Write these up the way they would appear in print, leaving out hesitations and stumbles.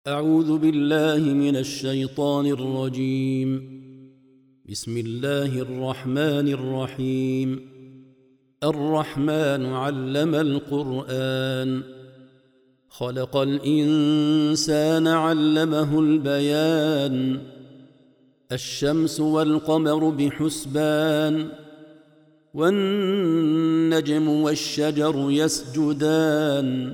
أعوذ بالله من الشيطان الرجيم. بسم الله الرحمن الرحيم. الرحمن علم القرآن، خلق الإنسان علمه البيان. الشمس والقمر بحسبان، والنجم والشجر يسجدان.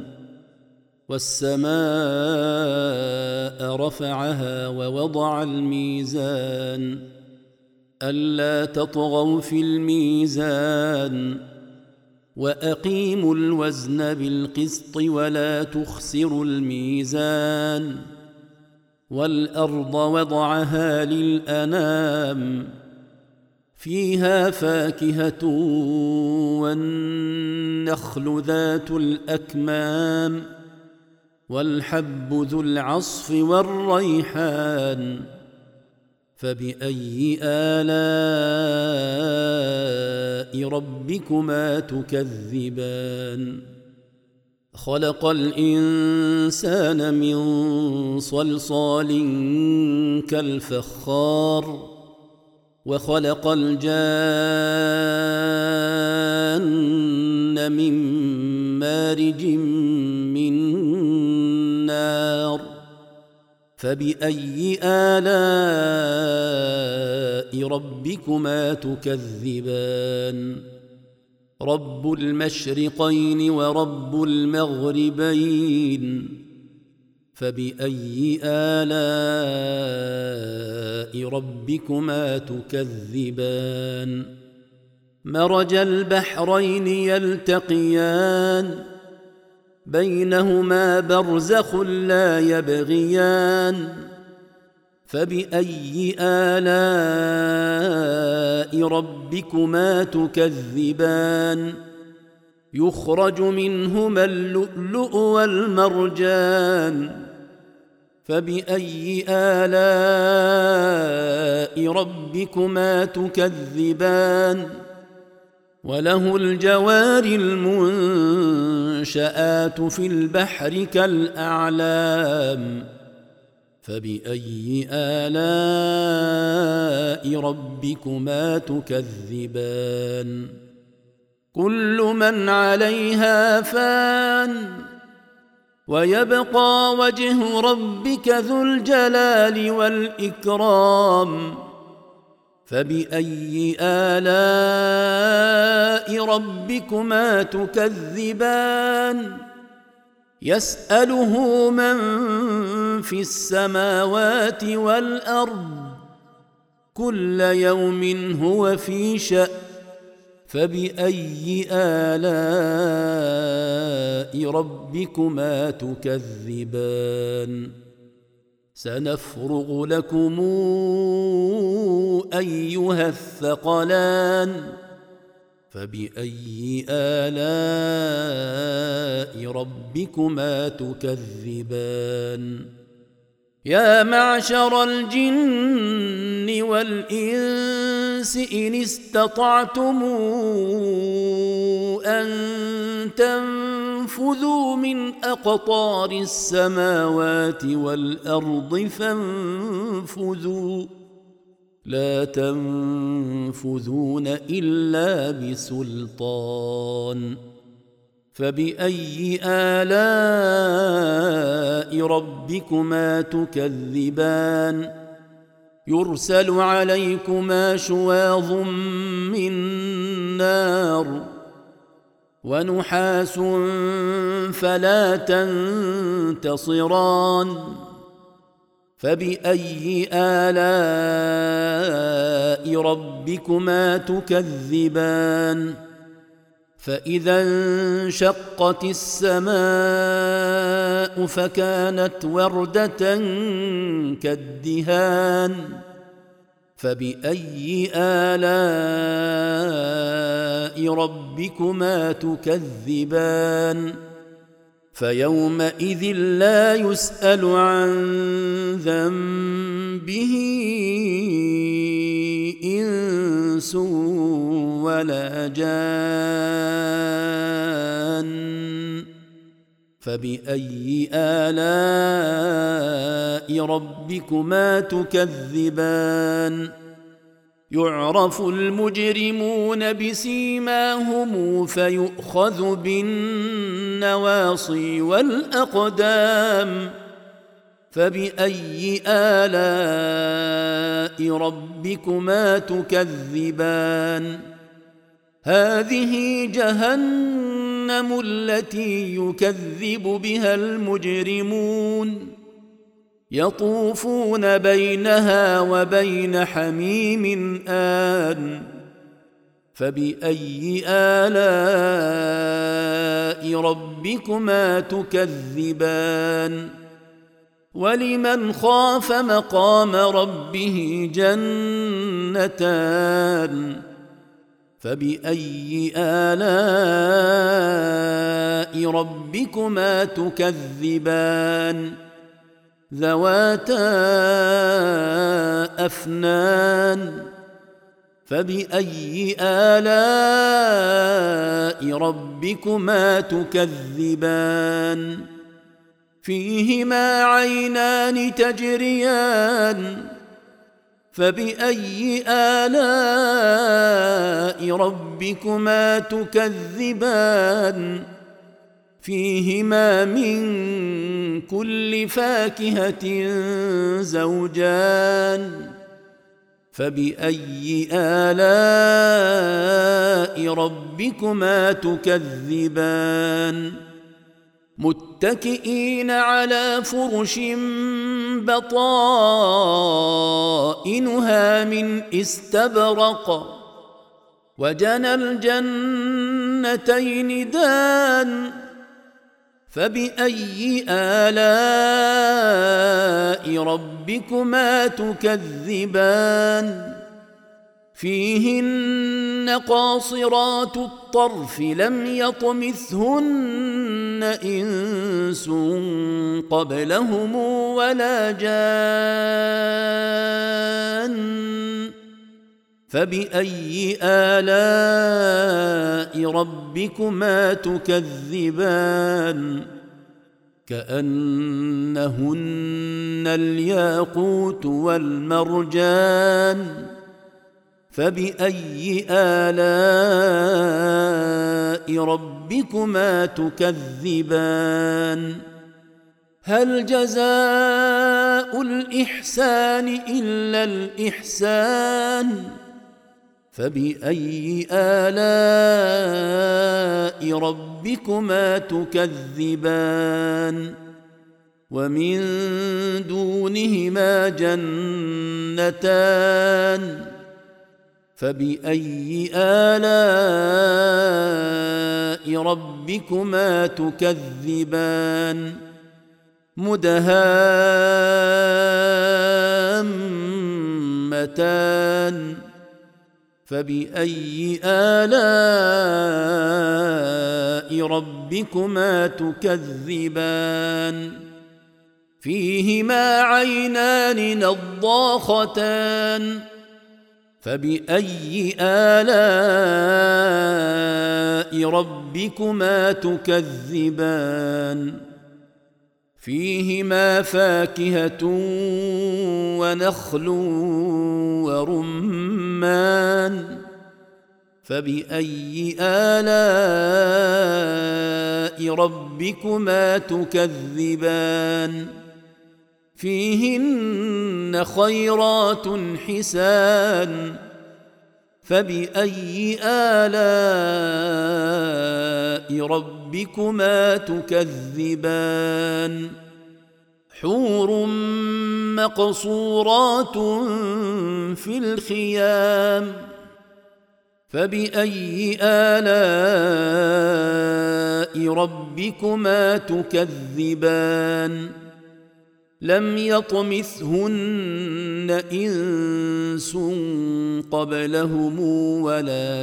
والسماء رفعها ووضع الميزان، ألا تطغوا في الميزان، وأقيموا الوزن بالقسط ولا تخسروا الميزان. والأرض وضعها للأنام، فيها فاكهة والنخل ذات الأكمام، والحب ذو العصف والريحان. فبأي آلاء ربكما تكذبان؟ خلق الإنسان من صلصال كالفخار، وخلق الجان من مارج من نار. فبأي آلاء ربكما تكذبان؟ رب المشرقين ورب المغربين. فبأي آلاء ربكما تكذبان؟ مرج البحرين يلتقيان، بينهما برزخ لا يبغيان. فبأي آلاء ربكما تكذبان؟ يخرج منهما اللؤلؤ والمرجان. فبأي آلاء ربكما تكذبان؟ وله الجوار المنشآت في البحر كالأعلام. فبأي آلاء ربكما تكذبان؟ كل من عليها فان، ويبقى وجه ربك ذو الجلال والإكرام. فبأي آلاء ربكما تكذبان؟ يسأله من في السماوات والأرض، كل يوم هو في شأن. فبأي آلاء ربكما تكذبان؟ سنفرغ لكم أيها الثقلان. فبأي آلاء ربكما تكذبان؟ يا معشر الجن والإنس إن استطعتم أن تنفذوا من أقطار السماوات والأرض فانفذوا، لا تنفذون إلا بسلطان. فبأي آلاء ربكما تكذبان؟ يرسل عليكما شواظ من نار، ونحاس فلا تنتصران. فبأي آلاء ربكما تكذبان؟ فإذا انشقت السماء فكانت وردة كالدهان. فبأي آلاء ربكما تكذبان؟ فيومئذ لا يسأل عن ذنبه إنس ولا جان. فبأي آلاء ربكما تكذبان يعرف المجرمون بسيماهم فيؤخذ بالنواصي والأقدام فبأي آلاء ربكما تكذبان هذه جهنم التي يكذب بها المجرمون يطوفون بينها وبين حميم آن فبأي آلاء ربكما تكذبان ولمن خاف مقام ربه جنتان فبأي آلاء ربكما تكذبان ذواتا أفنان فبأي آلاء ربكما تكذبان فيهما عينان تجريان فبأي آلاء ربكما تكذبان فيهما من كل فاكهة زوجان فبأي آلاء ربكما تكذبان متكئين على فرش بطائنها من استبرق وجنى الجنتين دان فبأي آلاء ربكما تكذبان فيهن قاصرات الطرف لم يطمثهن إنس قبلهم ولا جان فبأي آلاء ربكما تكذبان كأنهن الياقوت والمرجان فبأي آلاء ربكما تكذبان هل جزاء الإحسان إلا الإحسان فبأي آلاء ربكما تكذبان ومن دونهما جنتان فبأي آلاء ربكما تكذبان مدهامتان فبأي آلاء ربكما تكذبان فيهما عينان نضاختان فبأي آلاء ربكما تكذبان فيهما فاكهة ونخل ورمان فبأي آلاء ربكما تكذبان فيهن خيرات حسان فبأي آلاء ربكما تكذبان حور مقصورات في الخيام فبأي آلاء ربكما تكذبان لم يطمثهن إنس قبلهم ولا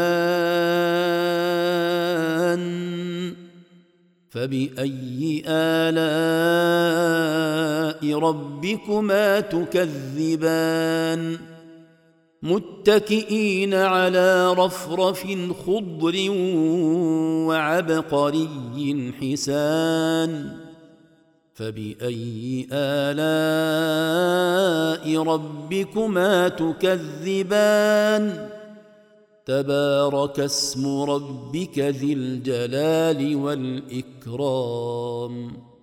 جان فبأي آلاء ربكما تكذبان متكئين على رفرف خضر وعبقري حسان فبأي آلاء ربكما تكذبان تبارك اسم ربك ذي الجلال والإكرام